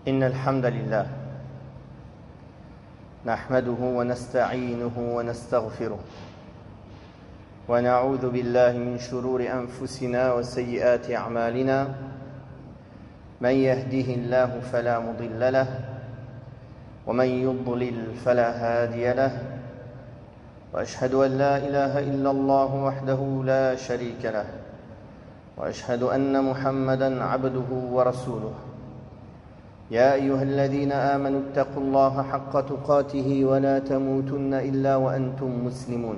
إن الحمد لله نحمده ونستعينه ونستغفره ونعوذ بالله من شرور أنفسنا وسيئات أعمالنا من يهده الله فلا مضل له ومن يضلل فلا هادي له وأشهد أن لا إله إلا الله وحده لا شريك له وأشهد أن محمدًا عبده ورسوله يا أيها الذين آمنوا اتقوا الله حق تقاته ولا تموتن إلا وأنتم مسلمون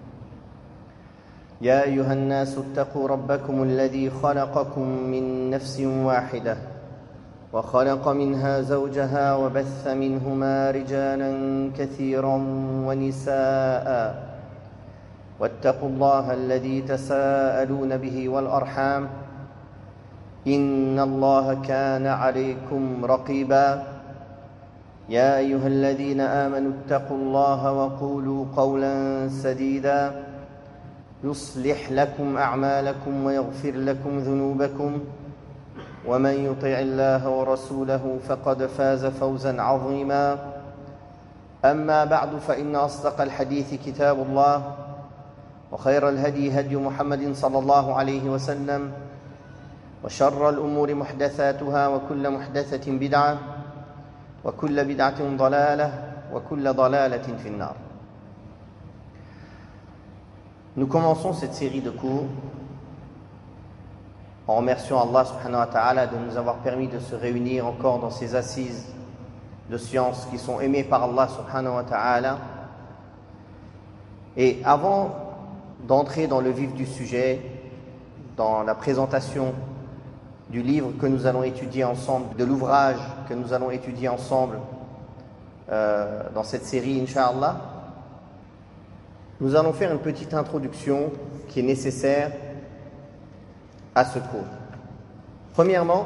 يا أيها الناس اتقوا ربكم الذي خلقكم من نفس واحدة وخلق منها زوجها وبث منهما رجالا كثيرا ونساء واتقوا الله الذي تساءلون به والأرحام إن الله كان عليكم رقيبا يا أيها الذين آمنوا اتقوا الله وقولوا قولا سديدا يصلح لكم أعمالكم ويغفر لكم ذنوبكم ومن يطع الله ورسوله فقد فاز فوزا عظيما أما بعد فإن أصدق الحديث كتاب الله وخير الهدي هدي محمد صلى الله عليه وسلم وشر الأمور محدثاتها وكل محدثة بدعة وكل بدعة ضلالة وكل ضلالة في النار. Nous commençons cette série de cours en remerciant Allah subhanahu wa ta'ala de nous avoir permis de se réunir encore dans ces assises de sciences qui sont aimées par Allah subhanahu wa ta'ala. Et avant d'entrer dans le vif du sujet, dans la présentation du livre que nous allons étudier ensemble, de l'ouvrage que nous allons étudier ensemble dans cette série, Inch'Allah, nous allons faire une petite introduction qui est nécessaire à ce cours. Premièrement,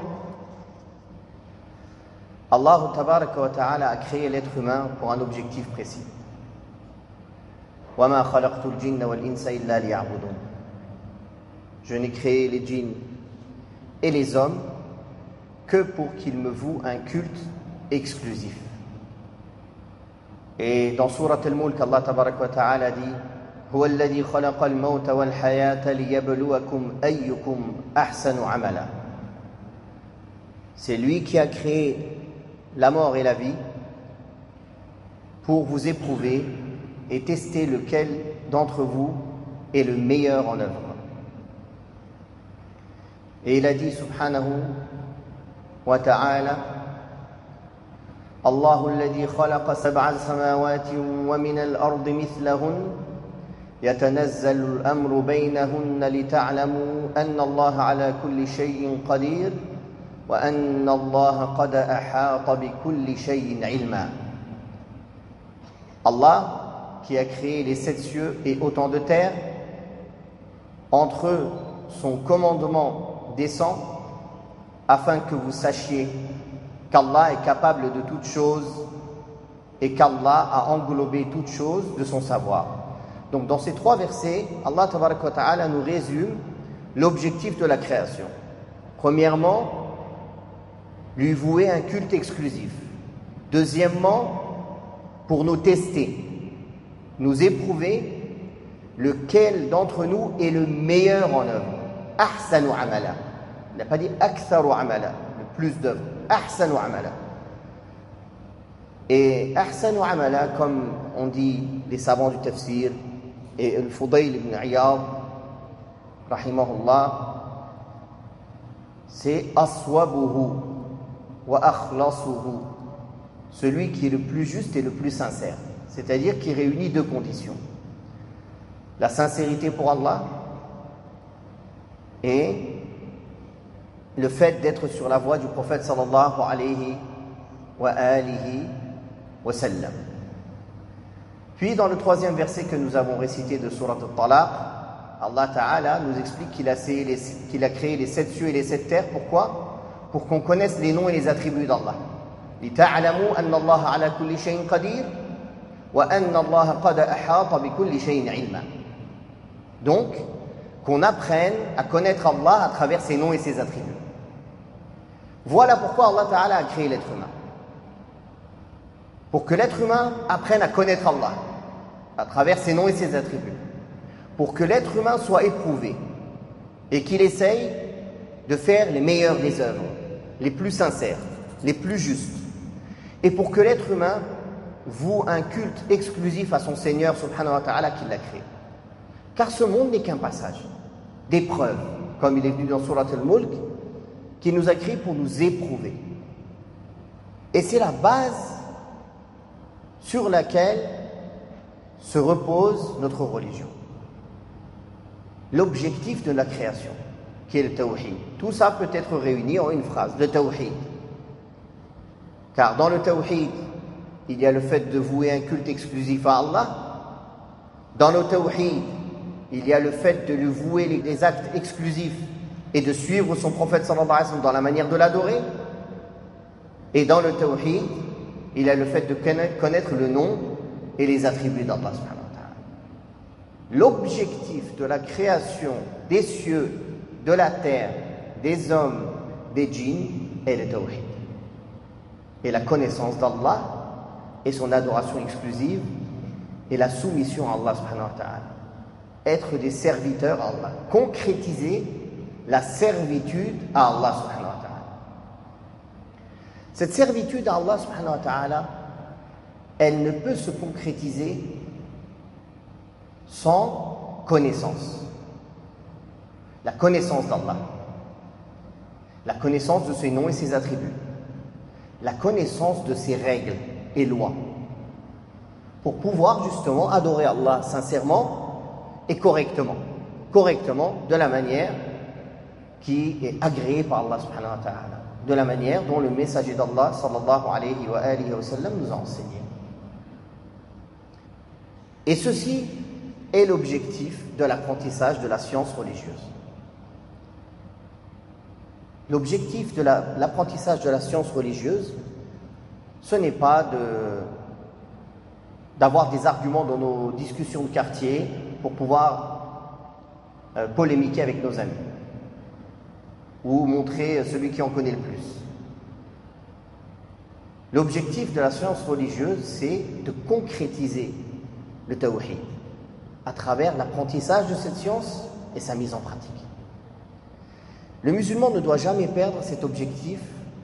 Allah tabaraka wa ta'ala a créé l'être humain pour un objectif précis. وَمَا خَلَقْتُ الْجِنَّ وَالْإِنسَ إِلَّا لِيَعْبُدُونَ. Je n'ai créé les djinns et les hommes que pour qu'ils me vouent un culte exclusif. Et dans Surat Al-Mulk, Allah tabaraka wa ta'ala dit هو الذي خلق الموت والحياة ليبلوكم أيكم أحسن عملا. C'est lui qui a créé la mort et la vie pour vous éprouver et tester lequel d'entre vous est le meilleur en œuvre. Et il a dit subhanahu wa ta'ala الله الذي خلق سبع سماوات ومن الأرض مثلهن يتنزل الأمر بينهن لتعلموا أن الله على كل شيء قدير وأن الله قد أحاط بكل شيء علما. Allah qui a créé les 7 cieux et autant de terres, entre eux son commandement descend afin que vous sachiez qu'Allah est capable de toutes choses et qu'Allah a englobé toutes choses de son savoir. Donc dans ces 3 versets, Allah tabaraka wa ta'ala nous résume l'objectif de la création. Premièrement, lui vouer un culte exclusif. Deuxièmement, pour nous tester, nous éprouver lequel d'entre nous est le meilleur en œuvre. Ahsanu amala. Il n'a pas dit aktharu amala, le plus d'œuvres. Ahsanu amala. Et ahsanu amala, comme on dit les savants du tafsir, et Al-Fudayl ibn Iyad, rahimahullah, c'est aswabuhu wa akhlasuhu, celui qui est le plus juste et le plus sincère, c'est-à-dire qui réunit 2 conditions: la sincérité pour Allah et le fait d'être sur la voie du prophète sallallahu alayhi wa alihi wa sallam. Puis dans le 3e verset que nous avons récité de Surat Al-Talaq, Allah Ta'ala nous explique qu'il a créé les 7 cieux et les 7 terres. Pourquoi? Pour qu'on connaisse les noms et les attributs d'Allah. لِتَعْلَمُوا أَنَّ اللَّهَ عَلَى كُلِّ شَيْءٍ قَدِيرٌ وَأَنَّ اللَّهَ قَدْ أَحَاطَ بِكُلِّ شَيْءٍ عِلْمًا. Donc, qu'on apprenne à connaître Allah à travers ses noms et ses attributs. Voilà pourquoi Allah Ta'ala a créé l'être humain. pour que l'être humain apprenne à connaître Allah à travers ses noms et ses attributs, pour que l'être humain soit éprouvé et qu'il essaye de faire les meilleures des œuvres, les plus sincères, les plus justes, et pour que l'être humain voue un culte exclusif à son Seigneur subhanahu wa ta'ala qui l'a créé. Car ce monde n'est qu'un passage d'épreuves, comme il est venu dans Surat al-Mulk, qui nous a créés pour nous éprouver. Et c'est la base sur laquelle se repose notre religion. L'objectif de la création, qui est le tawhid. Tout ça peut être réuni en une phrase, le tawhid. Car dans le tawhid, il y a le fait de vouer un culte exclusif à Allah. Dans le tawhid, il y a le fait de lui vouer les actes exclusifs et de suivre son prophète sallallahu alayhi wa sallam dans la manière de l'adorer. Et dans le tawhid, il y a le fait de connaître le nom et les attributs d'Allah subhanahu wa ta'ala. L'objectif de la création des cieux, de la terre, des hommes, des djinns est le tawhid. Et la connaissance d'Allah et son adoration exclusive et la soumission à Allah subhanahu wa ta'ala. Être des serviteurs à Allah. Concrétiser la servitude à Allah subhanahu wa ta'ala. Cette servitude à Allah subhanahu wa ta'ala, elle ne peut se concrétiser sans connaissance. La connaissance d'Allah. La connaissance de ses noms et ses attributs. La connaissance de ses règles et lois. Pour pouvoir justement adorer Allah sincèrement et correctement. Correctement, de la manière qui est agréée par Allah subhanahu wa ta'ala. De la manière dont le messager d'Allah sallallahu alayhi wa alihi wa sallam nous a enseigné. Et ceci est l'objectif de l'apprentissage de la science religieuse. L'objectif de l'apprentissage de la science religieuse, ce n'est pas d'avoir des arguments dans nos discussions de quartier pour pouvoir polémiquer avec nos amis ou montrer celui qui en connaît le plus. L'objectif de la science religieuse, c'est de concrétiser le tawhid à travers l'apprentissage de cette science et sa mise en pratique. Le musulman ne doit jamais perdre cet objectif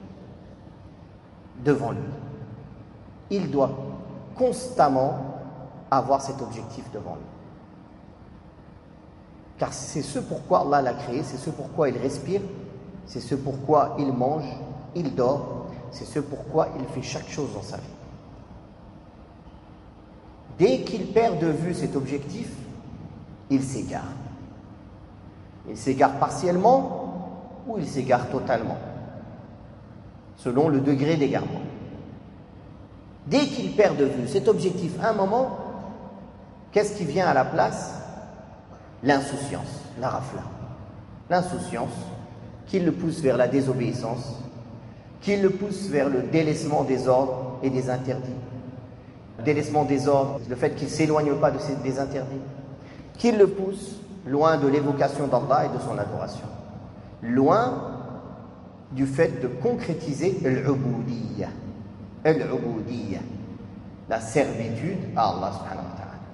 devant lui. Il doit constamment avoir cet objectif devant lui. Car c'est ce pourquoi Allah l'a créé, c'est ce pourquoi il respire, c'est ce pourquoi il mange, il dort, c'est ce pourquoi il fait chaque chose dans sa vie. Dès qu'il perd de vue cet objectif, il s'égare. Il s'égare partiellement ou il s'égare totalement, selon le degré d'égarement. Dès qu'il perd de vue cet objectif à un moment, qu'est-ce qui vient à la place? L'insouciance, la rafla. L'insouciance qui le pousse vers la désobéissance, qui le pousse vers le délaissement des ordres et des interdits. Le délaissement des ordres, le fait qu'il ne s'éloigne pas des interdits, qui le pousse loin de l'évocation d'Allah et de son adoration. Loin du fait de concrétiser al-ubudiyya, la servitude à Allah subhanahu wa ta'ala,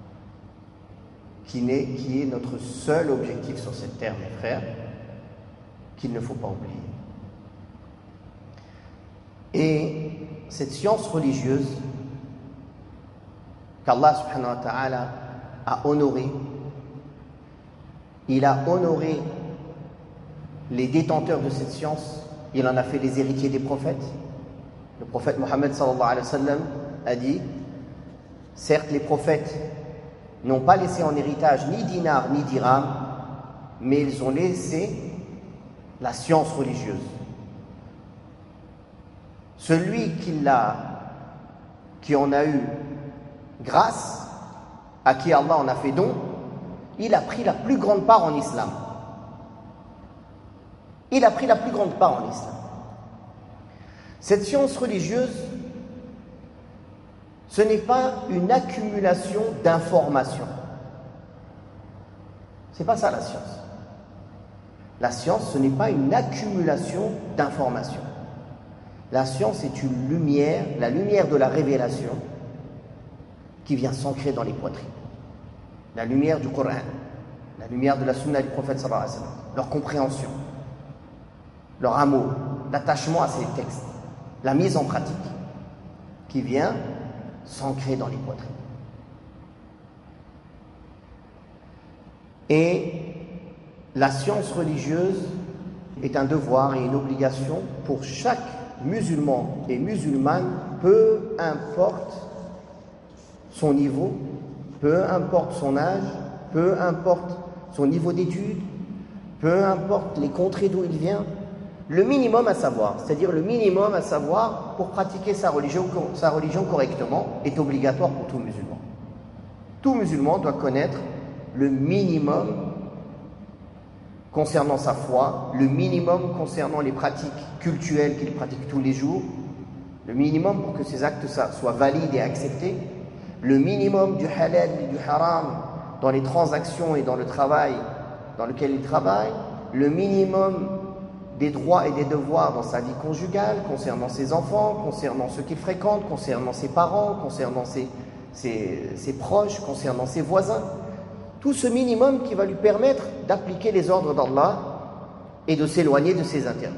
qui est notre seul objectif sur cette terre, mes frères, qu'il ne faut pas oublier. Et cette science religieuse qu'Allah subhanahu wa ta'ala a honorée, il a honoré les détenteurs de cette science, il en a fait les héritiers des prophètes. Le prophète Mohammed sallallahu alayhi wa sallam a dit, certes les prophètes n'ont pas laissé en héritage ni dinar ni dirham, mais ils ont laissé la science religieuse. Celui qui en a eu grâce, à qui Allah en a fait don, il a pris la plus grande part en islam. Il a pris la plus grande part en islam. Cette science religieuse, ce n'est pas une accumulation d'informations. C'est pas ça la science. La science, ce n'est pas une accumulation d'informations. La science est une lumière, la lumière de la révélation qui vient s'ancrer dans les poitrines. La lumière du Coran, la lumière de la sunna du prophète sallallahu alayhi wa sallam, leur compréhension, leur amour, l'attachement à ces textes, la mise en pratique qui vient s'ancrer dans les poitrines. Et la science religieuse est un devoir et une obligation pour chaque musulman et musulmane, peu importe son niveau, peu importe son âge, peu importe son niveau d'études, peu importe les contrées d'où il vient, le minimum à savoir, c'est-à-dire le minimum à savoir pour pratiquer sa religion correctement, est obligatoire pour tout musulman. Tout musulman doit connaître le minimum concernant sa foi, le minimum concernant les pratiques cultuelles qu'il pratique tous les jours, le minimum pour que ses actes soient valides et acceptés, le minimum du halal et du haram dans les transactions et dans le travail dans lequel il travaille, le minimum des droits et des devoirs dans sa vie conjugale, concernant ses enfants, concernant ceux qu'il fréquente, concernant ses parents, concernant ses proches, concernant ses voisins. Tout ce minimum qui va lui permettre d'appliquer les ordres d'Allah et de s'éloigner de ses interdits.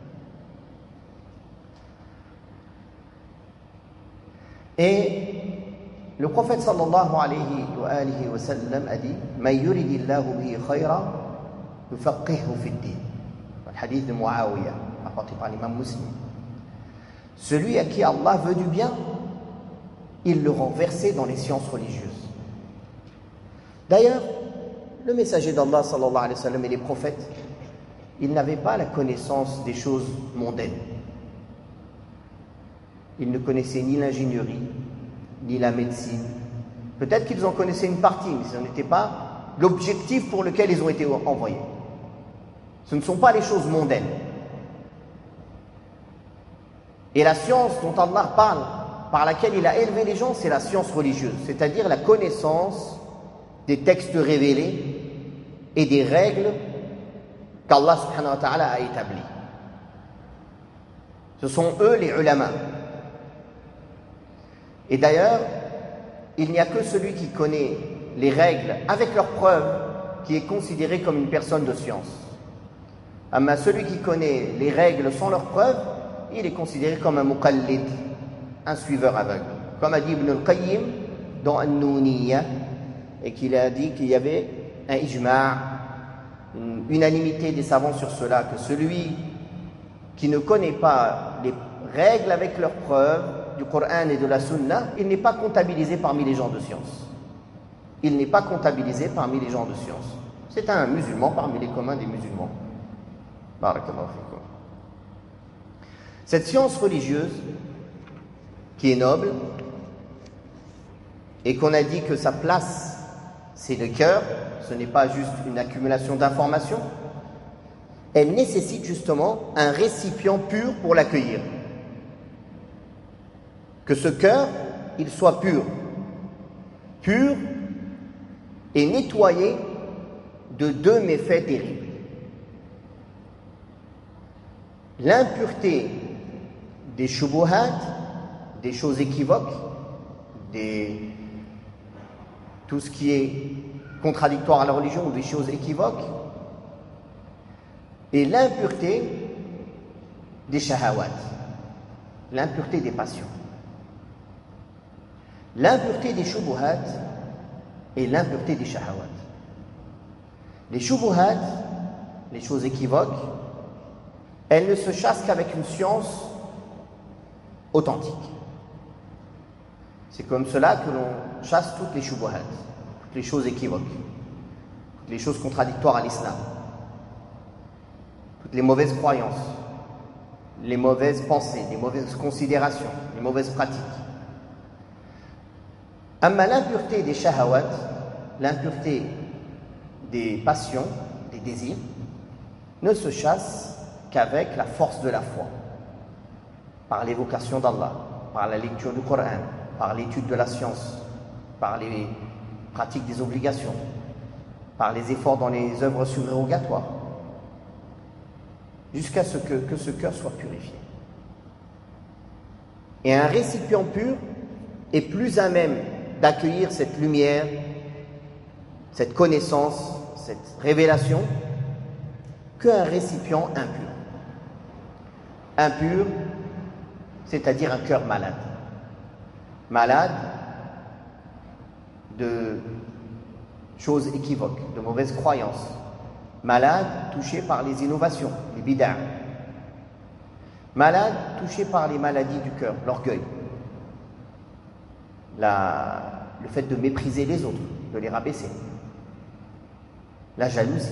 Et le prophète sallallahu alayhi wa sallam a dit « Man yuridillahu bihi khayra yufaqihu fi ddin » le hadith de Muawiyah, rapporté par l'imam Muslim. Celui à qui Allah veut du bien, il le rend versé dans les sciences religieuses. D'ailleurs, le messager d'Allah sallallahu alayhi wa sallam et les prophètes, ils n'avaient pas la connaissance des choses mondaines. Ils ne connaissaient ni l'ingénierie, ni la médecine. Peut-être qu'ils en connaissaient une partie, mais ce n'était pas l'objectif pour lequel ils ont été envoyés. Ce ne sont pas les choses mondaines. Et la science dont Allah parle, par laquelle il a élevé les gens, c'est la science religieuse, c'est-à-dire la connaissance des textes révélés et des règles qu'Allah subhanahu wa ta'ala a établies. Ce sont eux les ulama. Et d'ailleurs, il n'y a que celui qui connaît les règles avec leurs preuves qui est considéré comme une personne de science. Mais celui qui connaît les règles sans leurs preuves, il est considéré comme un muqallid, un suiveur aveugle. Comme a dit Ibn al-Qayyim dans An-Nouniyya, et qu'il a dit qu'il y avait un ijma', une unanimité des savants sur cela, que celui qui ne connaît pas les règles avec leurs preuves du Coran et de la Sunna, il n'est pas comptabilisé parmi les gens de science. Il n'est pas comptabilisé parmi les gens de science. C'est un musulman parmi les communs des musulmans. Barakallahu fikum. Cette science religieuse, qui est noble, et qu'on a dit que sa place, c'est le cœur, ce n'est pas juste une accumulation d'informations, elle nécessite justement un récipient pur pour l'accueillir. Que ce cœur, il soit pur et nettoyé de deux méfaits terribles. L'impureté des shubuhat, des choses équivoques, tout ce qui est contradictoire à la religion ou des choses équivoques, et l'impureté des shahawat, l'impureté des passions. L'impureté des shubuhat et l'impureté des shahawat. Les shubuhat, les choses équivoques, elles ne se chassent qu'avec une science authentique. C'est comme cela que l'on chasse toutes les shubuhat, toutes les choses équivoques, toutes les choses contradictoires à l'islam, toutes les mauvaises croyances, les mauvaises pensées, les mauvaises considérations, les mauvaises pratiques. Amma l'impureté des shahawat, l'impureté des passions, des désirs, ne se chasse qu'avec la force de la foi, par l'évocation d'Allah, par la lecture du Coran, par l'étude de la science, par les pratiques des obligations, par les efforts dans les œuvres surérogatoires, jusqu'à ce que ce cœur soit purifié. Et un récipient pur est plus à même d'accueillir cette lumière, cette connaissance, cette révélation, qu'un récipient impur. Impur, c'est-à-dire un cœur malade. Malade de choses équivoques, de mauvaises croyances. Malade, touché par les innovations, les bid'ah. Malade, touché par les maladies du cœur, l'orgueil. Le fait de mépriser les autres, de les rabaisser. La jalousie.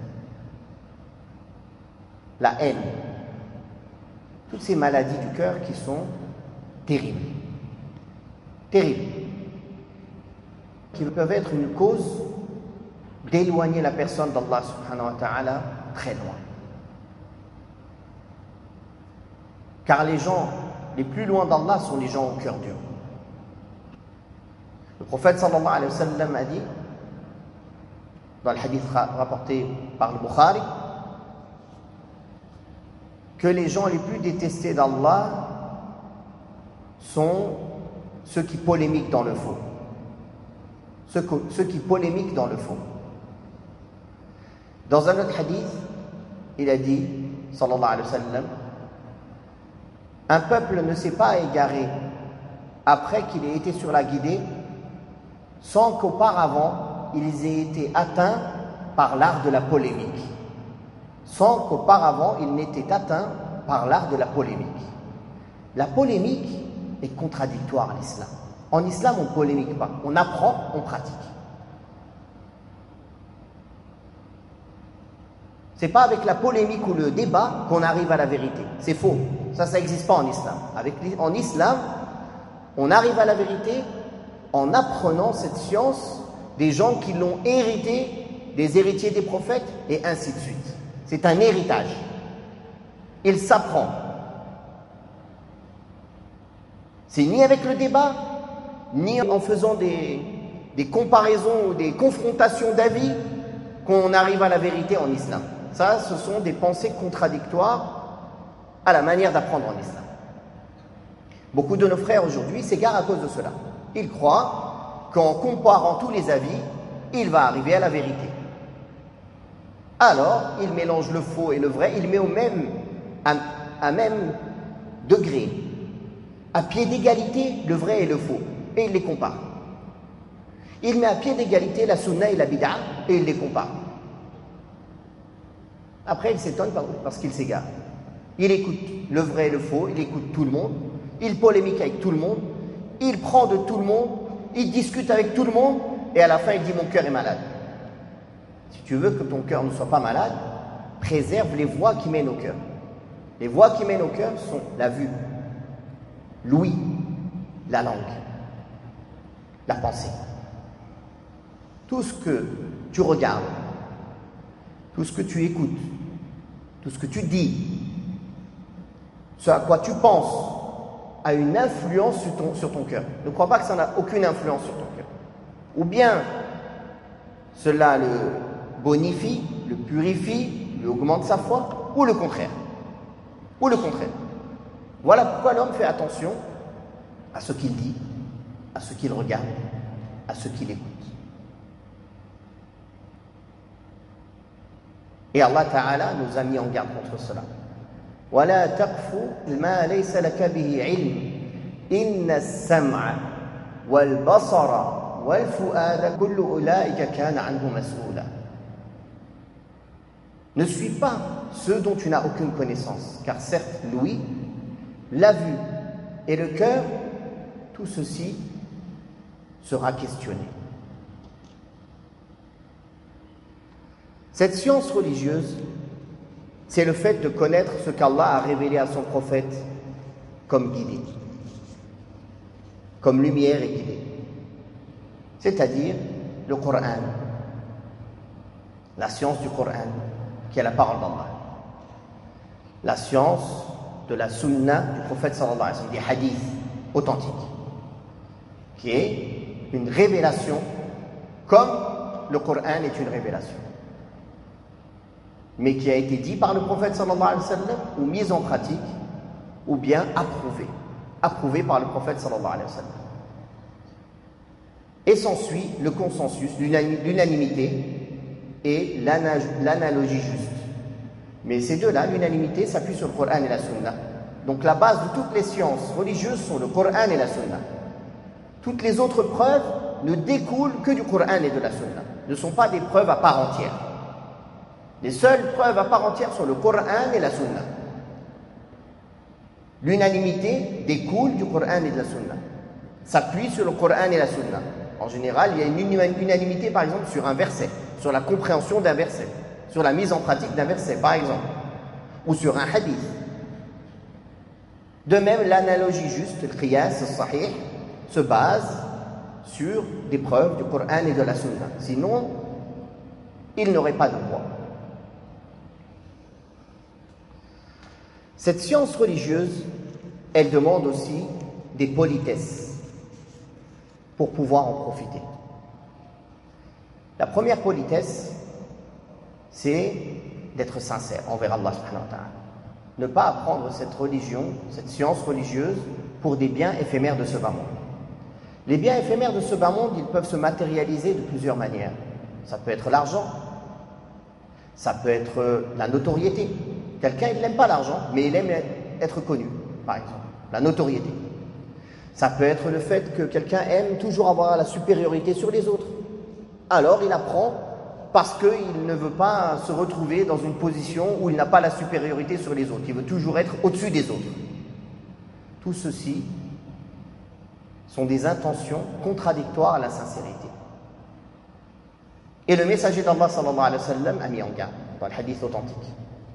La haine. Toutes ces maladies du cœur qui sont terribles. Terribles. Qui peuvent être une cause d'éloigner la personne d'Allah subhanahu wa ta'ala très loin. Car les gens les plus loin d'Allah sont les gens au cœur dur. Le prophète sallallahu alayhi wa sallam a dit, dans le hadith rapporté par le Bukhari, que les gens les plus détestés d'Allah sont ceux qui polémiquent dans le faux. Ceux qui polémiquent dans le faux. Dans un autre hadith, il a dit, sallallahu alayhi wa sallam, un peuple ne s'est pas égaré après qu'il ait été sur la guidée sans qu'auparavant ils aient été atteints par l'art de la polémique. Sans qu'auparavant ils n'aient été atteints par l'art de la polémique. La polémique est contradictoire à l'islam. En islam, on ne polémique pas. On apprend, on pratique. C'est pas avec la polémique ou le débat qu'on arrive à la vérité. C'est faux. Ça n'existe pas en islam. En islam, on arrive à la vérité en apprenant cette science des gens qui l'ont hérité, des héritiers des prophètes, et ainsi de suite. C'est un héritage. Il s'apprend. C'est ni avec le débat, ni en faisant des comparaisons ou des confrontations d'avis qu'on arrive à la vérité en islam. Ça, ce sont des pensées contradictoires à la manière d'apprendre en islam. Beaucoup de nos frères aujourd'hui s'égarent à cause de cela. Ils croient qu'en comparant tous les avis, il va arriver à la vérité. Alors, ils mélangent le faux et le vrai, ils mettent à même degré, à pied d'égalité, le vrai et le faux, et ils les comparent. Il met à pied d'égalité la sunna et la bid'a, et il les compare. Après, il s'étonne parce qu'il s'égare. Il écoute le vrai et le faux, il écoute tout le monde, il polémique avec tout le monde, il prend de tout le monde, il discute avec tout le monde, et à la fin, il dit « mon cœur est malade ». Si tu veux que ton cœur ne soit pas malade, préserve les voies qui mènent au cœur. Les voies qui mènent au cœur sont la vue, l'ouïe, la langue, la pensée. Tout ce que tu regardes, tout ce que tu écoutes, tout ce que tu dis, ce à quoi tu penses, a une influence sur ton cœur. Ne crois pas que ça n'a aucune influence sur ton cœur. Ou bien cela le bonifie, le purifie, lui augmente sa foi, ou le contraire. Ou le contraire. Voilà pourquoi l'homme fait attention à ce qu'il dit, à ce qu'il regarde, à ce qu'il écoute. Et Allah Ta'ala nous a mis en garde contre cela. وَلَا تَقْفُ مَا لَيْسَ لَكَ بِهِ عِلْمٍ إِنَّ السَّمْعَ وَالْبَصَرَ وَالْفُؤَادَ كُلُّ أُولَٰئِكَ كَانَ عَنْهُ مَسْئُولًا. Ne suis pas ceux dont tu n'as aucune connaissance, car certes, l'ouïe, la vue et le cœur, tout ceci sera questionné. Cette science religieuse, c'est le fait de connaître ce qu'Allah a révélé à son prophète comme guidée, comme lumière et guidée. C'est-à-dire le Coran, la science du Coran, qui est la parole d'Allah. La science de la sunna du prophète sallallahu alayhi wa sallam, des hadiths authentiques, qui est une révélation comme le Coran est une révélation, mais qui a été dit par le prophète sallallahu alayhi wa sallam ou mise en pratique ou bien approuvée. approuvée par le prophète sallallahu alayhi wa sallam. Et s'ensuit le consensus, l'unanimité et l'analogie juste. Mais ces deux-là, l'unanimité s'appuie sur le Coran et la Sunna. Donc la base de toutes les sciences religieuses sont le Coran et la Sunna. Toutes les autres preuves ne découlent que du Coran et de la Sunna, ne sont pas des preuves à part entière. Les seules preuves à part entière sont le Coran et la Sunna. L'unanimité découle du Coran et de la Sunna, s'appuie sur le Coran et la Sunna. En général, il y a une unanimité, par exemple, sur un verset, sur la compréhension d'un verset, sur la mise en pratique d'un verset, par exemple, ou sur un hadith. De même, l'analogie juste, le qiyas, le sahih, se base sur des preuves du Coran et de la Sunna. Sinon, il n'aurait pas de poids. Cette science religieuse, elle demande aussi des politesses pour pouvoir en profiter. La première politesse, c'est d'être sincère envers Allah subhanahu wa ta'ala. Ne pas apprendre cette religion, cette science religieuse pour des biens éphémères de ce bas monde. Les biens éphémères de ce bas monde, ils peuvent se matérialiser de plusieurs manières. Ça peut être l'argent, ça peut être la notoriété. Quelqu'un, il n'aime pas l'argent, mais il aime être connu, par exemple. La notoriété. Ça peut être le fait que quelqu'un aime toujours avoir la supériorité sur les autres. Alors il apprend parce qu'il ne veut pas se retrouver dans une position où il n'a pas la supériorité sur les autres. Il veut toujours être au-dessus des autres. Tout ceci sont des intentions contradictoires à la sincérité. Et le messager d'Allah sallallahu alayhi wa sallam a mis en garde dans le hadith authentique.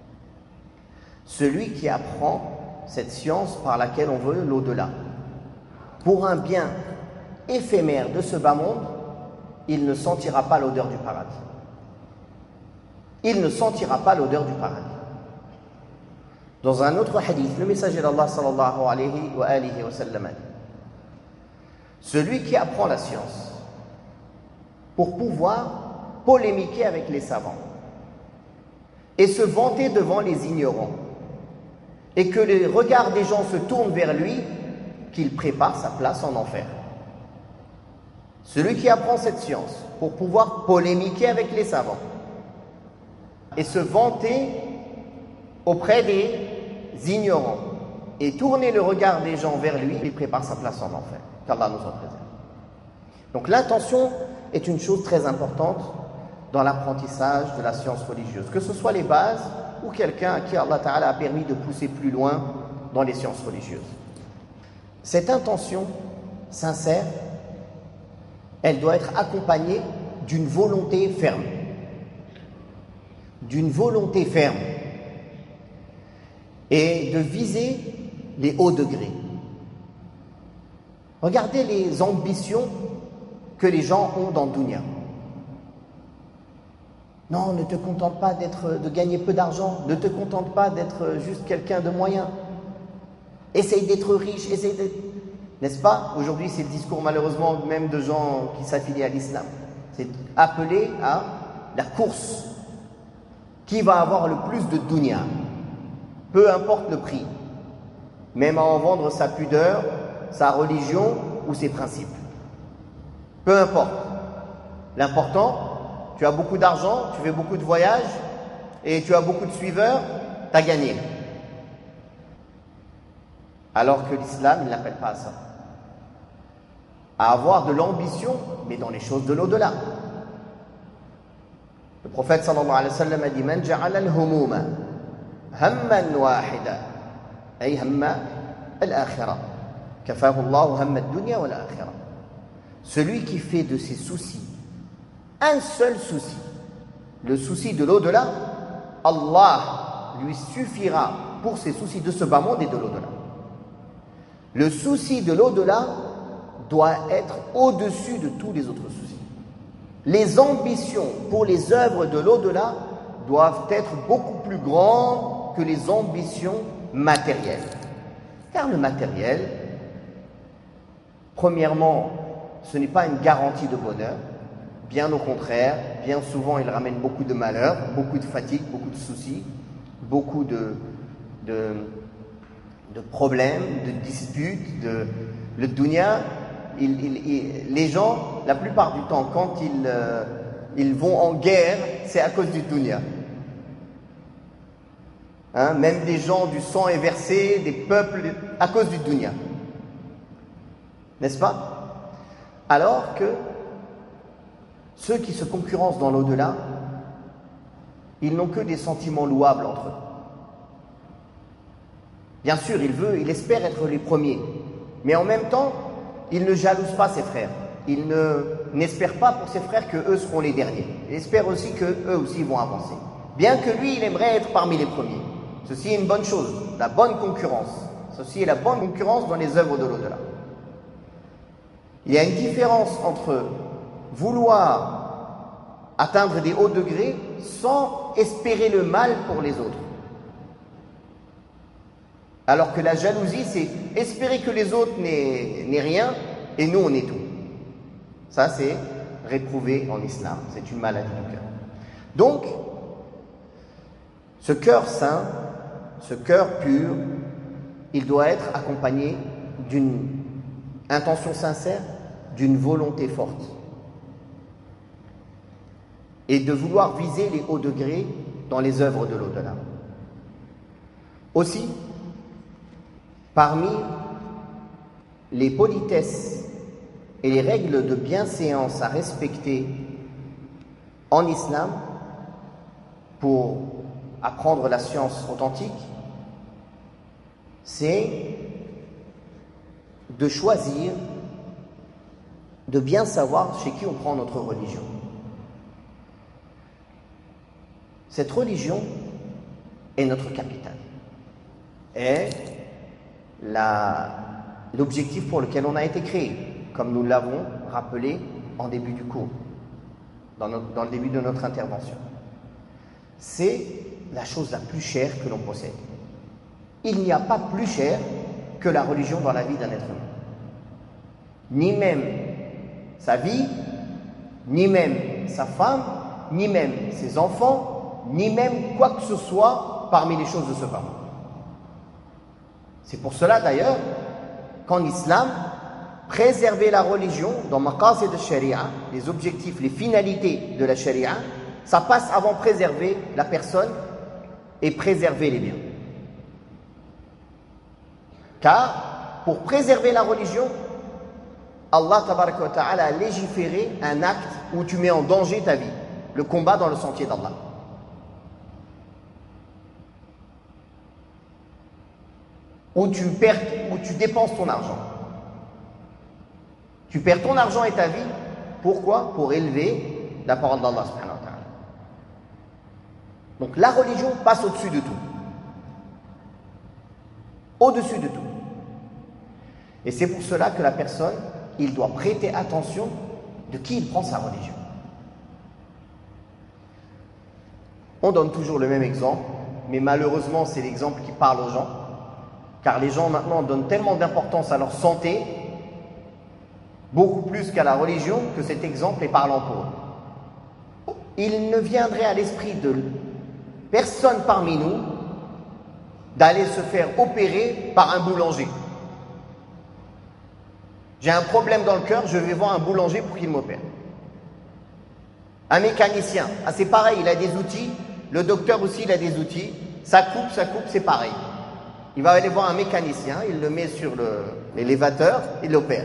Celui qui apprend cette science par laquelle on veut l'au-delà, pour un bien éphémère de ce bas monde, il ne sentira pas l'odeur du paradis. Il ne sentira pas l'odeur du paradis. Dans un autre hadith, le messager d'Allah sallallahu alayhi wa sallam a dit: celui qui apprend la science pour pouvoir polémiquer avec les savants et se vanter devant les ignorants, et que les regards des gens se tournent vers lui, qu'il prépare sa place en enfer. Celui qui apprend cette science pour pouvoir polémiquer avec les savants et se vanter auprès des ignorants et tourner le regard des gens vers lui, il prépare sa place en enfer. Qu'Allah nous en préserve. Donc l'intention est une chose très importante dans l'apprentissage de la science religieuse, que ce soit les bases ou quelqu'un à qui Allah Ta'ala a permis de pousser plus loin dans les sciences religieuses. Cette intention sincère, elle doit être accompagnée d'une volonté ferme. D'une volonté ferme. Et de viser les hauts degrés. Regardez les ambitions que les gens ont dans le dunya. Non, ne te contente pas de gagner peu d'argent, ne te contente pas d'être juste quelqu'un de moyen. Essaye d'être riche, essaye d'être... N'est-ce pas? Aujourd'hui, c'est le discours malheureusement même de gens qui s'affilient à l'islam. C'est appelé à la course. Qui va avoir le plus de dunya? Peu importe le prix. Même à en vendre sa pudeur, sa religion ou ses principes. Peu importe. L'important, tu as beaucoup d'argent, tu fais beaucoup de voyages et tu as beaucoup de suiveurs, tu as gagné. Alors que l'islam, il n'appelle pas à ça. À avoir de l'ambition, mais dans les choses de l'au-delà. Le prophète sallallahu alayhi wa sallam a dit: Man ja'ala al-humuma hamman wahida, ay hamma al-akhirah, kafahu Allahu hamma ad-dunya wal akhirah. Celui qui fait de ses soucis un seul souci, le souci de l'au-delà, Allah lui suffira pour ses soucis de ce bas monde et de l'au-delà. Le souci de l'au-delà doit être au-dessus de tous les autres soucis. Les ambitions pour les œuvres de l'au-delà doivent être beaucoup plus grandes que les ambitions matérielles. Car le matériel, premièrement, ce n'est pas une garantie de bonheur. Bien au contraire, bien souvent il ramène beaucoup de malheur, beaucoup de fatigue, beaucoup de soucis, beaucoup de problèmes, de disputes, le dunya. Les gens, la plupart du temps, quand ils vont en guerre, c'est à cause du dunya. Même des gens, du sang est versé, des peuples, à cause du dunya. N'est-ce pas? Alors que ceux qui se concurrencent dans l'au-delà, ils n'ont que des sentiments louables entre eux. Bien sûr, il espère être les premiers, mais en même temps, il ne jalouse pas ses frères. Il n'espère pas pour ses frères qu'eux seront les derniers. Il espère aussi qu'eux aussi vont avancer. Bien que lui, il aimerait être parmi les premiers. Ceci est une bonne chose, la bonne concurrence. Ceci est la bonne concurrence dans les œuvres de l'au-delà. Il y a une différence entre vouloir atteindre des hauts degrés sans espérer le mal pour les autres. Alors que la jalousie, c'est espérer que les autres n'aient rien et nous, on est tout. Ça, c'est réprouvé en islam. C'est une maladie du cœur. Donc, ce cœur saint, ce cœur pur, il doit être accompagné d'une intention sincère, d'une volonté forte. Et de vouloir viser les hauts degrés dans les œuvres de l'au-delà. Aussi, parmi les politesses et les règles de bienséance à respecter en islam pour apprendre la science authentique, c'est de choisir, de bien savoir chez qui on prend notre religion. Cette religion est notre capitale, est l'objectif pour lequel on a été créé, comme nous l'avons rappelé en début du cours, dans le début de notre intervention. C'est la chose la plus chère que l'on possède. Il n'y a pas plus cher que la religion dans la vie d'un être humain. Ni même sa vie, ni même sa femme, ni même ses enfants, ni même quoi que ce soit parmi les choses de ce bas. C'est pour cela d'ailleurs qu'en islam, préserver la religion dans maqasid al-sharia, les objectifs, les finalités de la sharia, ça passe avant préserver la personne et préserver les biens. Car pour préserver la religion, Allah tabaraka wa ta'ala a légiféré un acte où tu mets en danger ta vie, le combat dans le sentier d'Allah. Où tu dépenses ton argent. Tu perds ton argent et ta vie. Pourquoi? Pour élever la parole d'Allah subhanahu wa ta'ala. Donc la religion passe au-dessus de tout. Au-dessus de tout. Et c'est pour cela que la personne, il doit prêter attention de qui il prend sa religion. On donne toujours le même exemple, mais malheureusement c'est l'exemple qui parle aux gens. Car les gens maintenant donnent tellement d'importance à leur santé, beaucoup plus qu'à la religion, que cet exemple est parlant pour eux. Il ne viendrait à l'esprit de personne parmi nous d'aller se faire opérer par un boulanger. J'ai un problème dans le cœur, je vais voir un boulanger pour qu'il m'opère. Un mécanicien, c'est pareil, il a des outils, le docteur aussi il a des outils, ça coupe, c'est pareil. Il va aller voir un mécanicien, il le met sur l'élévateur, il l'opère.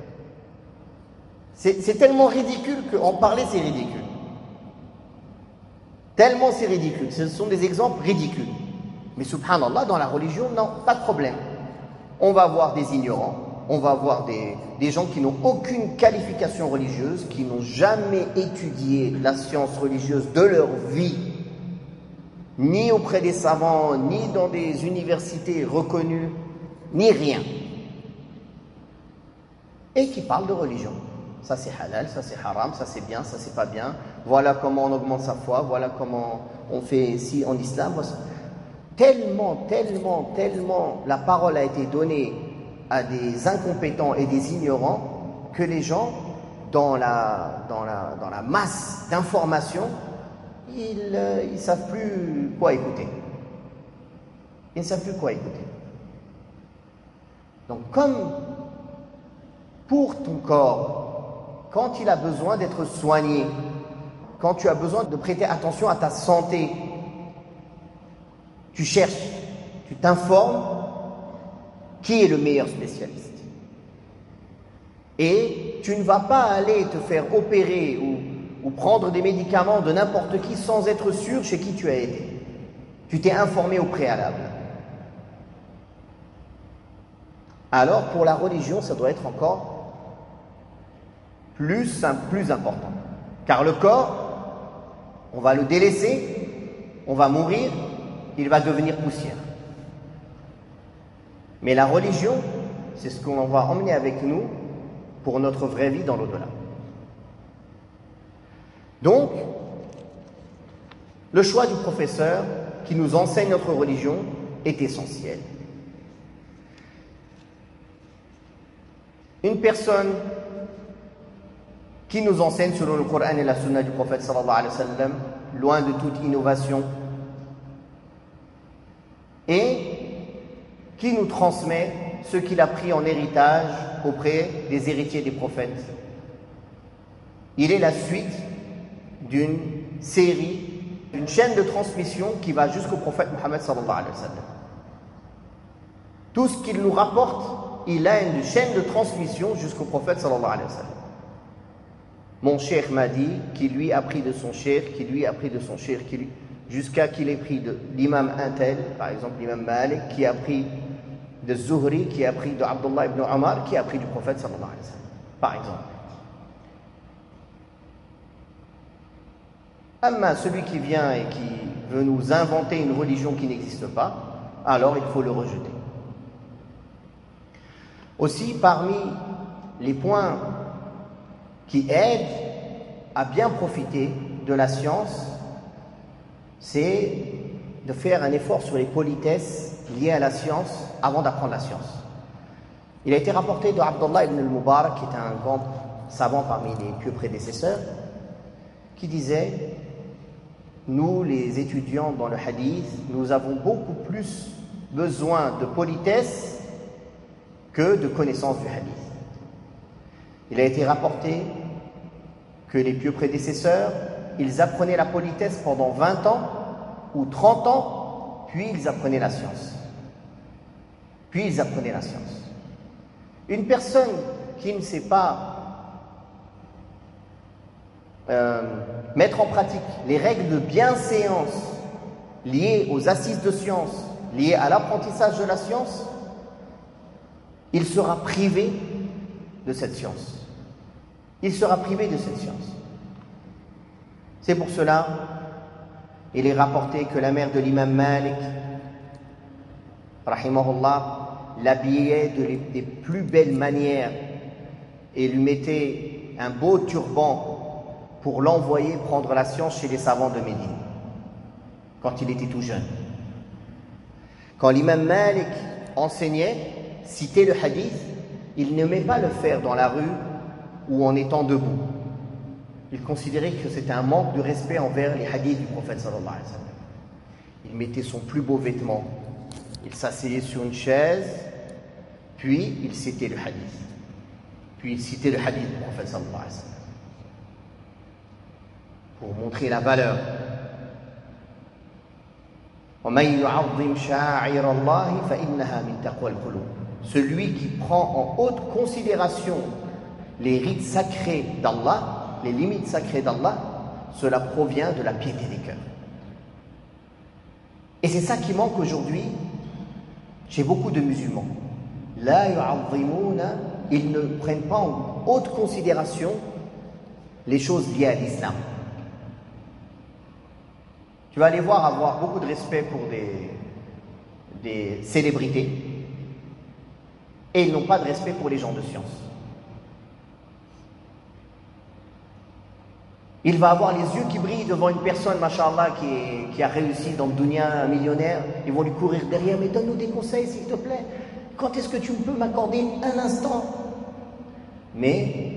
C'est tellement ridicule qu'en parler, c'est ridicule. Tellement c'est ridicule. Ce sont des exemples ridicules. Mais subhanallah, dans la religion, non, pas de problème. On va voir des ignorants, on va voir des gens qui n'ont aucune qualification religieuse, qui n'ont jamais étudié la science religieuse de leur vie, ni auprès des savants, ni dans des universités reconnues, ni rien. Et qui parlent de religion. Ça c'est halal, ça c'est haram, ça c'est bien, ça c'est pas bien. Voilà comment on augmente sa foi, voilà comment on fait ici en islam. Tellement la parole a été donnée à des incompétents et des ignorants que les gens, dans la masse d'informations, ils ne savent plus quoi écouter. Ils ne savent plus quoi écouter. Donc comme pour ton corps, quand il a besoin d'être soigné, quand tu as besoin de prêter attention à ta santé, tu cherches, tu t'informes qui est le meilleur spécialiste. Et tu ne vas pas aller te faire opérer ou prendre des médicaments de n'importe qui sans être sûr chez qui tu as été. Tu t'es informé au préalable. Alors pour la religion, ça doit être encore plus important. Car le corps, on va le délaisser, on va mourir, il va devenir poussière. Mais la religion, c'est ce qu'on va emmener avec nous pour notre vraie vie dans l'au-delà. Donc, le choix du professeur qui nous enseigne notre religion est essentiel. Une personne qui nous enseigne selon le Coran et la Sunna du prophète sallallahu alayhi wa sallam, loin de toute innovation, et qui nous transmet ce qu'il a pris en héritage auprès des héritiers des prophètes. Il est la suite d'une série, d'une chaîne de transmission qui va jusqu'au prophète Mohammed sallallahu alayhi wa sallam. Tout ce qu'il nous rapporte, il a une chaîne de transmission jusqu'au prophète sallallahu alayhi wa sallam. Mon cheikh m'a dit, qui lui a pris de son cheikh, qui lui a pris de son cheikh, jusqu'à qu'il ait pris de l'imam Intel, par exemple l'imam Malik, qui a pris de Zuhri, qui a pris de Abdullah ibn Omar, qui a pris du prophète sallallahu alayhi wa sallam, par exemple. Amma celui qui vient et qui veut nous inventer une religion qui n'existe pas, alors il faut le rejeter. Aussi, parmi les points qui aident à bien profiter de la science, c'est de faire un effort sur les politesses liées à la science avant d'apprendre la science. Il a été rapporté de Abdullah ibn al-Mubarak, qui était un grand savant parmi les pieux prédécesseurs, qui disait: nous, les étudiants dans le hadith, nous avons beaucoup plus besoin de politesse que de connaissance du hadith. Il a été rapporté que les pieux prédécesseurs, ils apprenaient la politesse pendant 20 ans ou 30 ans, puis ils apprenaient la science. Une personne qui ne sait pas mettre en pratique les règles de bienséance liées aux assises de science, liées à l'apprentissage de la science, il sera privé de cette science. C'est pour cela, il est rapporté que la mère de l'imam Malik, rahimahullah, l'habillait des plus belles manières et lui mettait un beau turban pour l'envoyer prendre la science chez les savants de Médine, quand il était tout jeune. Quand l'imam Malik enseignait, citait le hadith, il n'aimait pas le faire dans la rue ou en étant debout. Il considérait que c'était un manque de respect envers les hadiths du prophète sallallahu alayhi wa sallam. Il mettait son plus beau vêtement, il s'asseyait sur une chaise, puis il citait le hadith. Du prophète sallallahu alayhi wa sallam, pour montrer la valeur. Celui qui prend en haute considération les rites sacrés d'Allah, les limites sacrées d'Allah, cela provient de la piété des cœurs. Et c'est ça qui manque aujourd'hui chez beaucoup de musulmans. Ils ne prennent pas en haute considération les choses liées à l'islam. Tu vas aller voir avoir beaucoup de respect pour des célébrités, et ils n'ont pas de respect pour les gens de science. Il va avoir les yeux qui brillent devant une personne, mashallah, qui a réussi dans le dunya, un millionnaire. Ils vont lui courir derrière: mais donne-nous des conseils, s'il te plaît. Quand est-ce que tu peux m'accorder un instant? Mais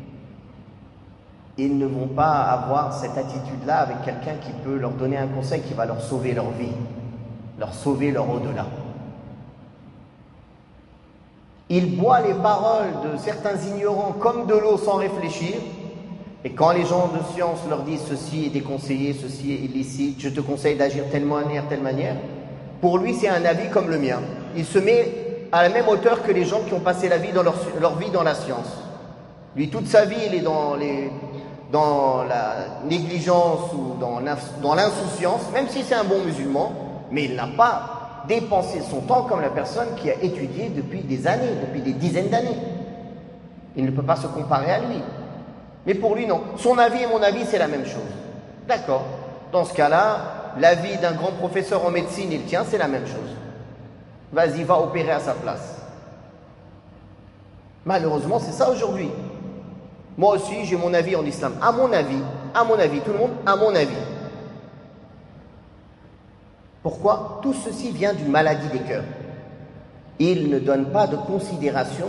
ils ne vont pas avoir cette attitude-là avec quelqu'un qui peut leur donner un conseil qui va leur sauver leur vie, leur sauver leur au-delà. Il boit les paroles de certains ignorants comme de l'eau sans réfléchir. Et quand les gens de science leur disent ceci est déconseillé, ceci est illicite, je te conseille d'agir telle manière, pour lui c'est un avis comme le mien. Il se met à la même hauteur que les gens qui ont passé la vie leur vie dans la science. Lui, toute sa vie, il est dans la négligence ou dans l'insouciance, même si c'est un bon musulman, mais il n'a pas dépensé son temps comme la personne qui a étudié depuis des années, depuis des dizaines d'années. Il ne peut pas se comparer à lui. Mais pour lui, non. Son avis et mon avis, c'est la même chose. D'accord. Dans ce cas-là, l'avis d'un grand professeur en médecine et le tien, c'est la même chose. Vas-y, va opérer à sa place. Malheureusement, c'est ça aujourd'hui. Moi aussi, j'ai mon avis en islam. À mon avis, tout le monde, à mon avis. Pourquoi? Tout ceci vient d'une maladie des cœurs. Il ne donne pas de considération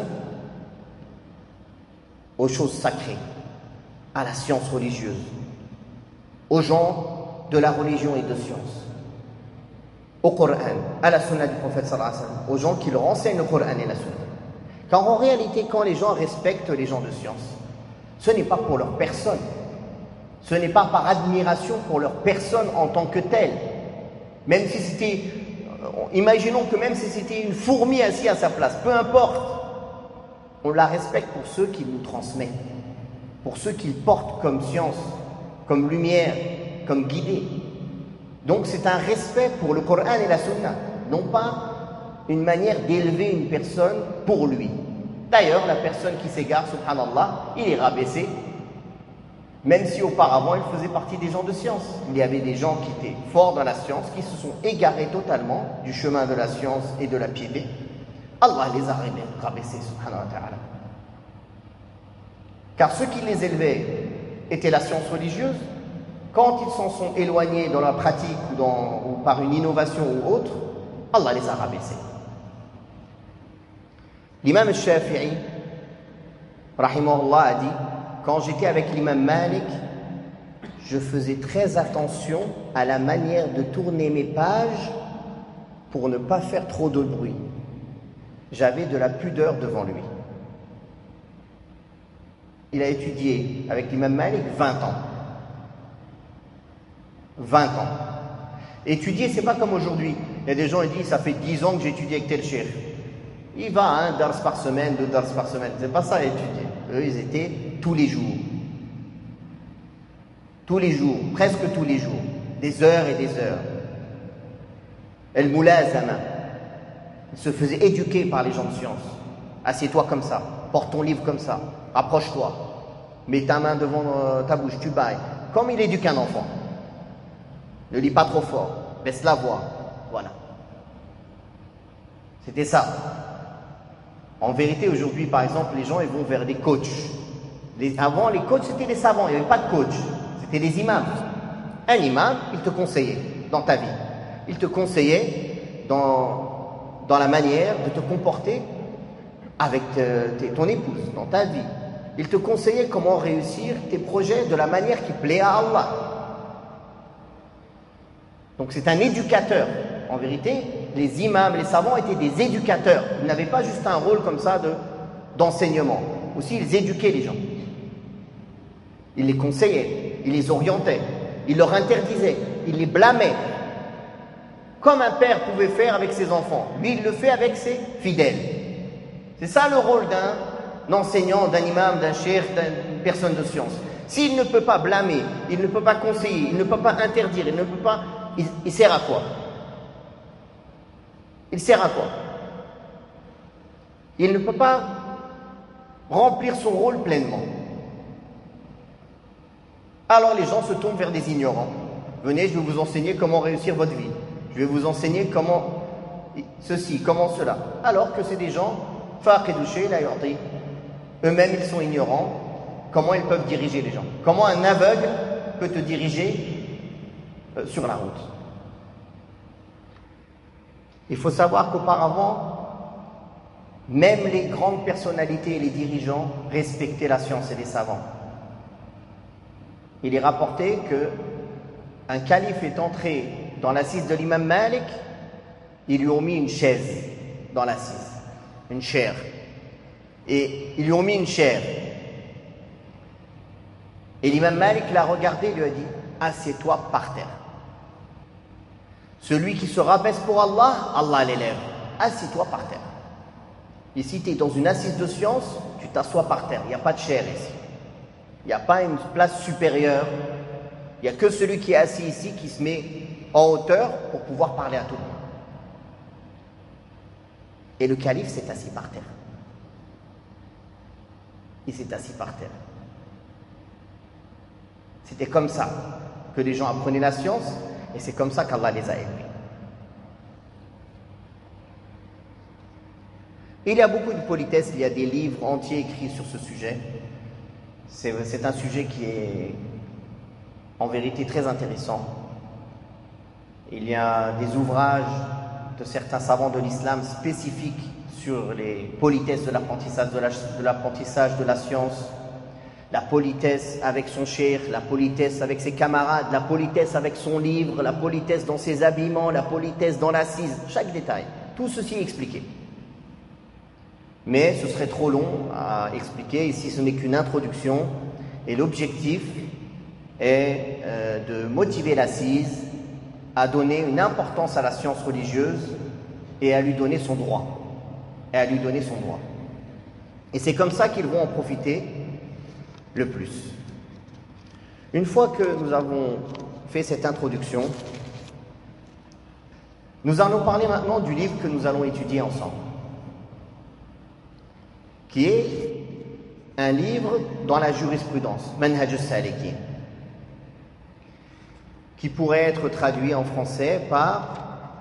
aux choses sacrées, à la science religieuse, aux gens de la religion et de science, au Coran, à la sunna du prophète sallallahu alayhi wa sallam, aux gens qui leur enseignent le Coran et la sunna. Car en réalité, quand les gens respectent les gens de science, ce n'est pas pour leur personne, ce n'est pas par admiration pour leur personne en tant que telle. Même si c'était, imaginons que même si c'était une fourmi assise à sa place, peu importe, on la respecte pour ceux qui nous transmettent, pour ceux qu'ils portent comme science, comme lumière, comme guidée. Donc c'est un respect pour le Coran et la Sunna, non pas une manière d'élever une personne pour lui. D'ailleurs, la personne qui s'égare, subhanallah, il est rabaissé, même si auparavant il faisait partie des gens de science. Il y avait des gens qui étaient forts dans la science, qui se sont égarés totalement du chemin de la science et de la piété. Allah les a rabaissés, subhanahu wa ta'ala. Car ceux qui les élevaient étaient la science religieuse. Quand ils s'en sont éloignés dans la pratique ou par une innovation ou autre, Allah les a rabaissés. L'imam al-Shafi'i, rahimahullah, a dit: quand j'étais avec l'imam Malik, je faisais très attention à la manière de tourner mes pages pour ne pas faire trop de bruit. J'avais de la pudeur devant lui. Il a étudié avec l'imam Malik 20 ans. 20 ans. Étudier, c'est pas comme aujourd'hui. Il y a des gens qui disent: ça fait 10 ans que j'étudie avec tel cheikh. Il va à un dars par semaine, 2 dars par semaine. C'est pas ça à étudier. Eux, ils étaient tous les jours. Tous les jours, presque tous les jours. Des heures et des heures. El-Moulazama. Il se faisait éduquer par les gens de science. Assieds-toi comme ça. Porte ton livre comme ça. Approche-toi. Mets ta main devant ta bouche. Tu bailles. Comme il éduque un enfant. Ne lis pas trop fort. Baisse la voix. Voilà. C'était ça. En vérité, aujourd'hui, par exemple, les gens ils vont vers des coachs. Avant, les coachs, c'était des savants. Il n'y avait pas de coach. C'était des imams. Un imam, il te conseillait dans ta vie. Il te conseillait dans la manière de te comporter avec ton épouse, dans ta vie. Il te conseillait comment réussir tes projets de la manière qui plaît à Allah. Donc c'est un éducateur. En vérité, les imams, les savants étaient des éducateurs. Ils n'avaient pas juste un rôle comme ça d'enseignement. Aussi, ils éduquaient les gens. Ils les conseillaient, ils les orientaient, ils leur interdisaient, ils les blâmaient. Comme un père pouvait faire avec ses enfants. Lui, il le fait avec ses fidèles. C'est ça le rôle d'un enseignant, d'un imam, d'un cheikh, d'une personne de science. S'il ne peut pas blâmer, il ne peut pas conseiller, il ne peut pas interdire, il ne peut pas... Il sert à quoi? Il sert à quoi? Il ne peut pas remplir son rôle pleinement. Alors les gens se tournent vers des ignorants. Venez, je vais vous enseigner comment réussir votre vie. Je vais vous enseigner comment ceci, comment cela. Alors que c'est des gens, eux-mêmes ils sont ignorants. Comment ils peuvent diriger les gens? Comment un aveugle peut te diriger sur la route? Il faut savoir qu'auparavant, même les grandes personnalités et les dirigeants respectaient la science et les savants. Il est rapporté qu'un calife est entré dans l'assise de l'imam Malik, ils lui ont mis une chaise dans l'assise, une chaire. Et ils lui ont mis une chaire. Et l'imam Malik l'a regardé et lui a dit « Assieds-toi par terre. Celui qui se rabaisse pour Allah, Allah l'élève. Assieds-toi par terre. Et si tu es dans une assise de science, tu t'assois par terre. Il n'y a pas de chaire ici. Il n'y a pas une place supérieure. Il n'y a que celui qui est assis ici qui se met en hauteur pour pouvoir parler à tout le monde. » Et le calife s'est assis par terre. Il s'est assis par terre. C'était comme ça que les gens apprenaient la science et c'est comme ça qu'Allah les a élevés. Il y a beaucoup de politesse, il y a des livres entiers écrits sur ce sujet. C'est un sujet qui est en vérité très intéressant. Il y a des ouvrages de certains savants de l'islam spécifiques sur les politesses de l'apprentissage de la science, la politesse avec son cheikh, la politesse avec ses camarades, la politesse avec son livre, la politesse dans ses habillements, la politesse dans l'assise, chaque détail. Tout ceci est expliqué. Mais ce serait trop long à expliquer. Ici, ce n'est qu'une introduction. Et l'objectif est de motiver l'assise à donner une importance à la science religieuse et à lui donner son droit. Et c'est comme ça qu'ils vont en profiter le plus. Une fois que nous avons fait cette introduction, nous allons parler maintenant du livre que nous allons étudier ensemble, qui est un livre dans la jurisprudence, Manhaj al-Salikin, qui pourrait être traduit en français par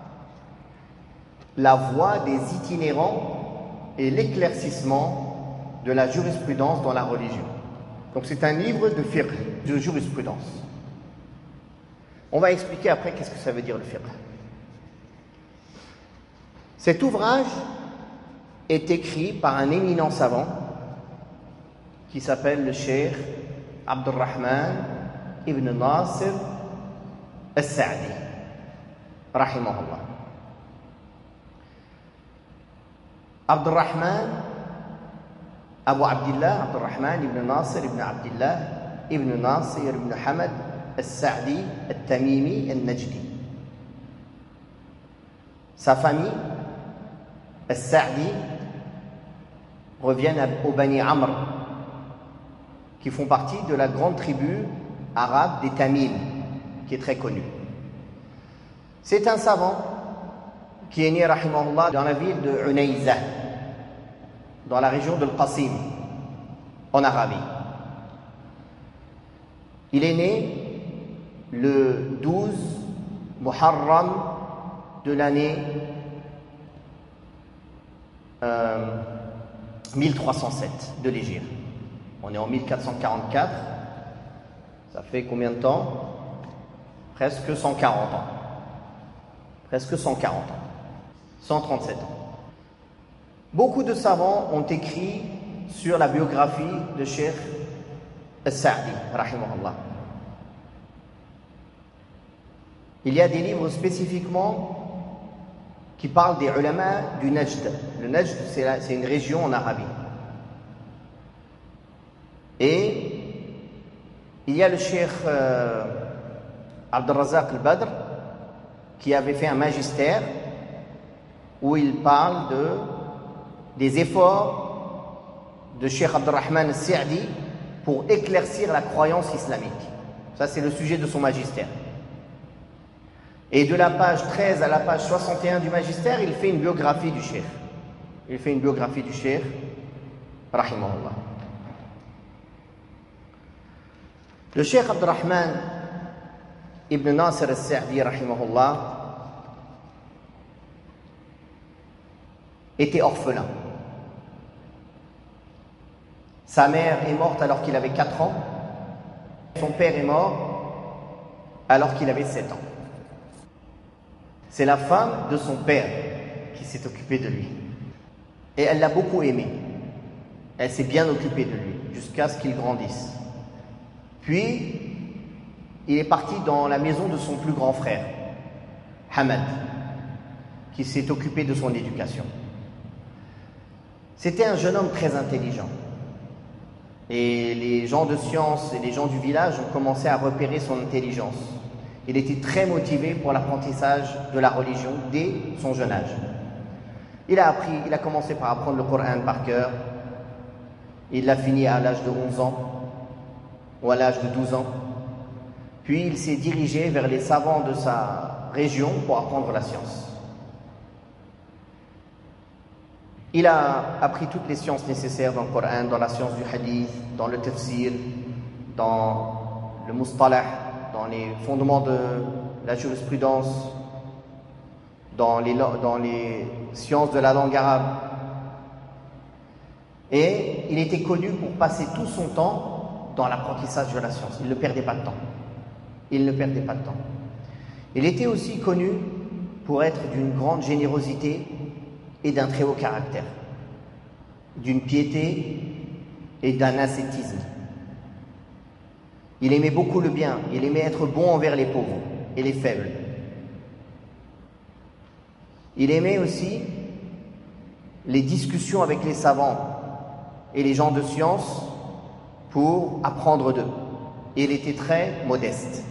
la voie des itinérants et l'éclaircissement de la jurisprudence dans la religion. Donc c'est un livre de fiqh, de jurisprudence. On va expliquer après qu'est-ce que ça veut dire le fiqh. Cet ouvrage est écrit par un éminent savant qui s'appelle le cheikh Abdurrahman ibn Nasir al-Sa'di, rahimahullah. Abdurrahman, Abu Abdillah, Abdurrahman ibn Nasir ibn Abdillah ibn Nasir ibn Hamad al-Sa'di al-Tamimi al-Najdi. Sa famille, al-Sa'di, reviennent au Bani Amr, qui font partie de la grande tribu arabe des Tamim, qui est très connue. C'est un savant qui est né, rahimahullah, dans la ville de Unayza, dans la région de Al-Qasim, en Arabie. Il est né le 12 Muharram de l'année 1307 de l'Hégire. On est en 1444. Ça fait combien de temps? Presque 140 ans. Presque 140 ans. 137 ans. Beaucoup de savants ont écrit sur la biographie de Cheikh al-Sa'di, rahimahullah. Il y a des livres spécifiquement qui parlent des ulama du Najd. Le Najd, c'est une région en Arabie. Et il y a le cheikh Abdelrazak al-Badr qui avait fait un magistère où il parle des efforts de Cheikh Abdurrahman al-Sa'di pour éclaircir la croyance islamique. Ça, c'est le sujet de son magistère. Et de la page 13 à la page 61 du magistère, il fait une biographie du cheikh. Il fait une biographie du cheikh, rahimahullah. Le cheikh Abdurrahman ibn Nasir al-Sa'di, rahimahullah, était orphelin. Sa mère est morte alors qu'il avait 4 ans. Son père est mort alors qu'il avait 7 ans. C'est la femme de son père qui s'est occupée de lui. Et elle l'a beaucoup aimé. Elle s'est bien occupée de lui jusqu'à ce qu'il grandisse. Puis, il est parti dans la maison de son plus grand frère, Hamad, qui s'est occupé de son éducation. C'était un jeune homme très intelligent. Et les gens de science et les gens du village ont commencé à repérer son intelligence. Il était très motivé pour l'apprentissage de la religion dès son jeune âge. Il a commencé par apprendre le Coran par cœur. Il l'a fini à l'âge de 11 ans ou à l'âge de 12 ans. Puis il s'est dirigé vers les savants de sa région pour apprendre la science. Il a appris toutes les sciences nécessaires dans le Coran, dans la science du hadith, dans le tafsir, dans le mustalah, dans les fondements de la jurisprudence, dans les sciences de la langue arabe. Et il était connu pour passer tout son temps dans l'apprentissage de la science. Il ne perdait pas de temps. Il était aussi connu pour être d'une grande générosité et d'un très haut caractère, d'une piété et d'un ascétisme. Il aimait beaucoup le bien, il aimait être bon envers les pauvres et les faibles. Il aimait aussi les discussions avec les savants et les gens de science pour apprendre d'eux. Et il était très modeste.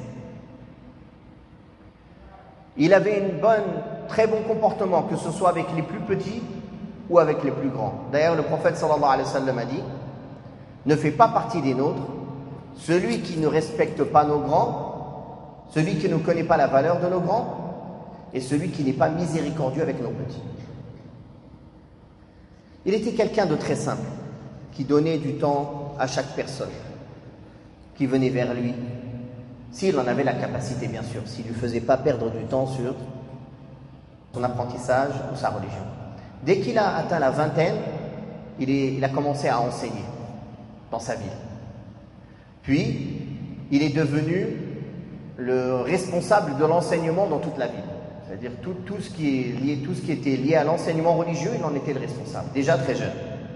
Il avait très bon comportement, que ce soit avec les plus petits ou avec les plus grands. D'ailleurs, le prophète sallallahu alayhi wa sallam a dit: ne fait pas partie des nôtres celui qui ne respecte pas nos grands, celui qui ne connaît pas la valeur de nos grands, et celui qui n'est pas miséricordieux avec nos petits. Il était quelqu'un de très simple, qui donnait du temps à chaque personne qui venait vers lui, s'il en avait la capacité, bien sûr, s'il ne lui faisait pas perdre du temps sur son apprentissage ou sa religion. Dès qu'il a atteint la vingtaine, il a commencé à enseigner dans sa ville. Puis, il est devenu le responsable de l'enseignement dans toute la ville. C'est-à-dire tout ce qui était lié à l'enseignement religieux, il en était le responsable, déjà très jeune.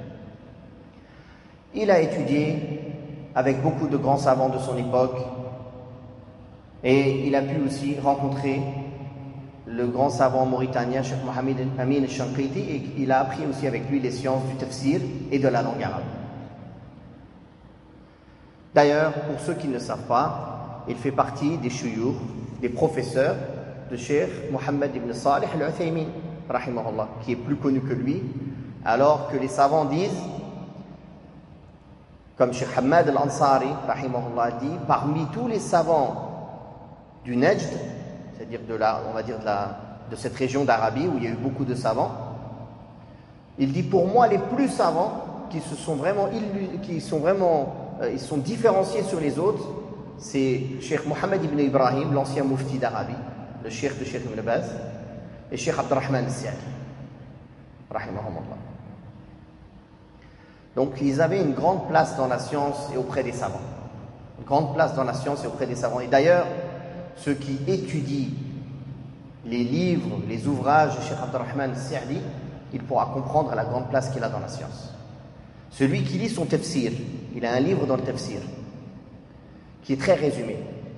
Il a étudié avec beaucoup de grands savants de son époque, et il a pu aussi rencontrer le grand savant mauritanien Cheikh Mohamed Amin al-Shanqiti, et il a appris aussi avec lui les sciences du tafsir et de la langue arabe. D'ailleurs, pour ceux qui ne le savent pas, il fait partie des shuyukh, des professeurs de Cheikh Mohammed ibn Salih al-Uthaymin, rahimahullah, qui est plus connu que lui, alors que les savants disent, comme Cheikh Hamad al-Ansari, rahimahullah, dit, parmi tous les savants du Najd, c'est-à-dire de cette région d'Arabie où il y a eu beaucoup de savants, il dit: pour moi les plus savants ils sont différenciés sur les autres, c'est Cheikh Mohammed ibn Ibrahim, l'ancien mufti d'Arabie, le cheikh de Cheikh Ibn Baz, et Cheikh Abdurrahman al-Sa'di, rahimahumullah. Donc ils avaient une grande place dans la science et auprès des savants. Une grande place dans la science et auprès des savants. Et d'ailleurs, ceux qui étudient les livres, les ouvrages de Cheikh Abdurrahman al-Sa'di, il pourra comprendre la grande place qu'il a dans la science. Celui qui lit son tafsir, il a un livre dans le tafsir, qui est très résumé.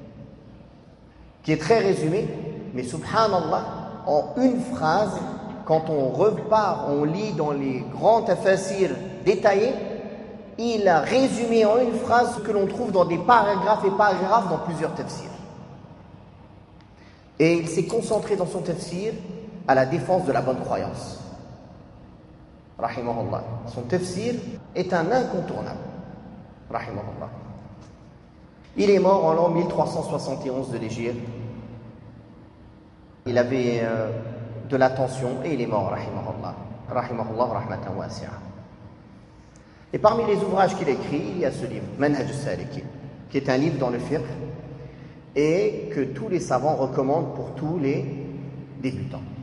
Mais subhanallah, en une phrase, quand on repart, on lit dans les grands tafsirs détaillés, il a résumé en une phrase ce que l'on trouve dans des paragraphes et paragraphes dans plusieurs tafsirs. Et il s'est concentré dans son tafsir à la défense de la bonne croyance. Rahimahullah. Son tafsir est un incontournable. Rahimahullah. Il est mort en l'an 1371 de l'Hégire. Il avait de la tension et il est mort, rahimahullah. Rahimahullah rahmatan wasi'a. Et parmi les ouvrages qu'il a écrits, il y a ce livre, Manhaj al-Salikin, qui est un livre dans le fiqh et que tous les savants recommandent pour tous les débutants.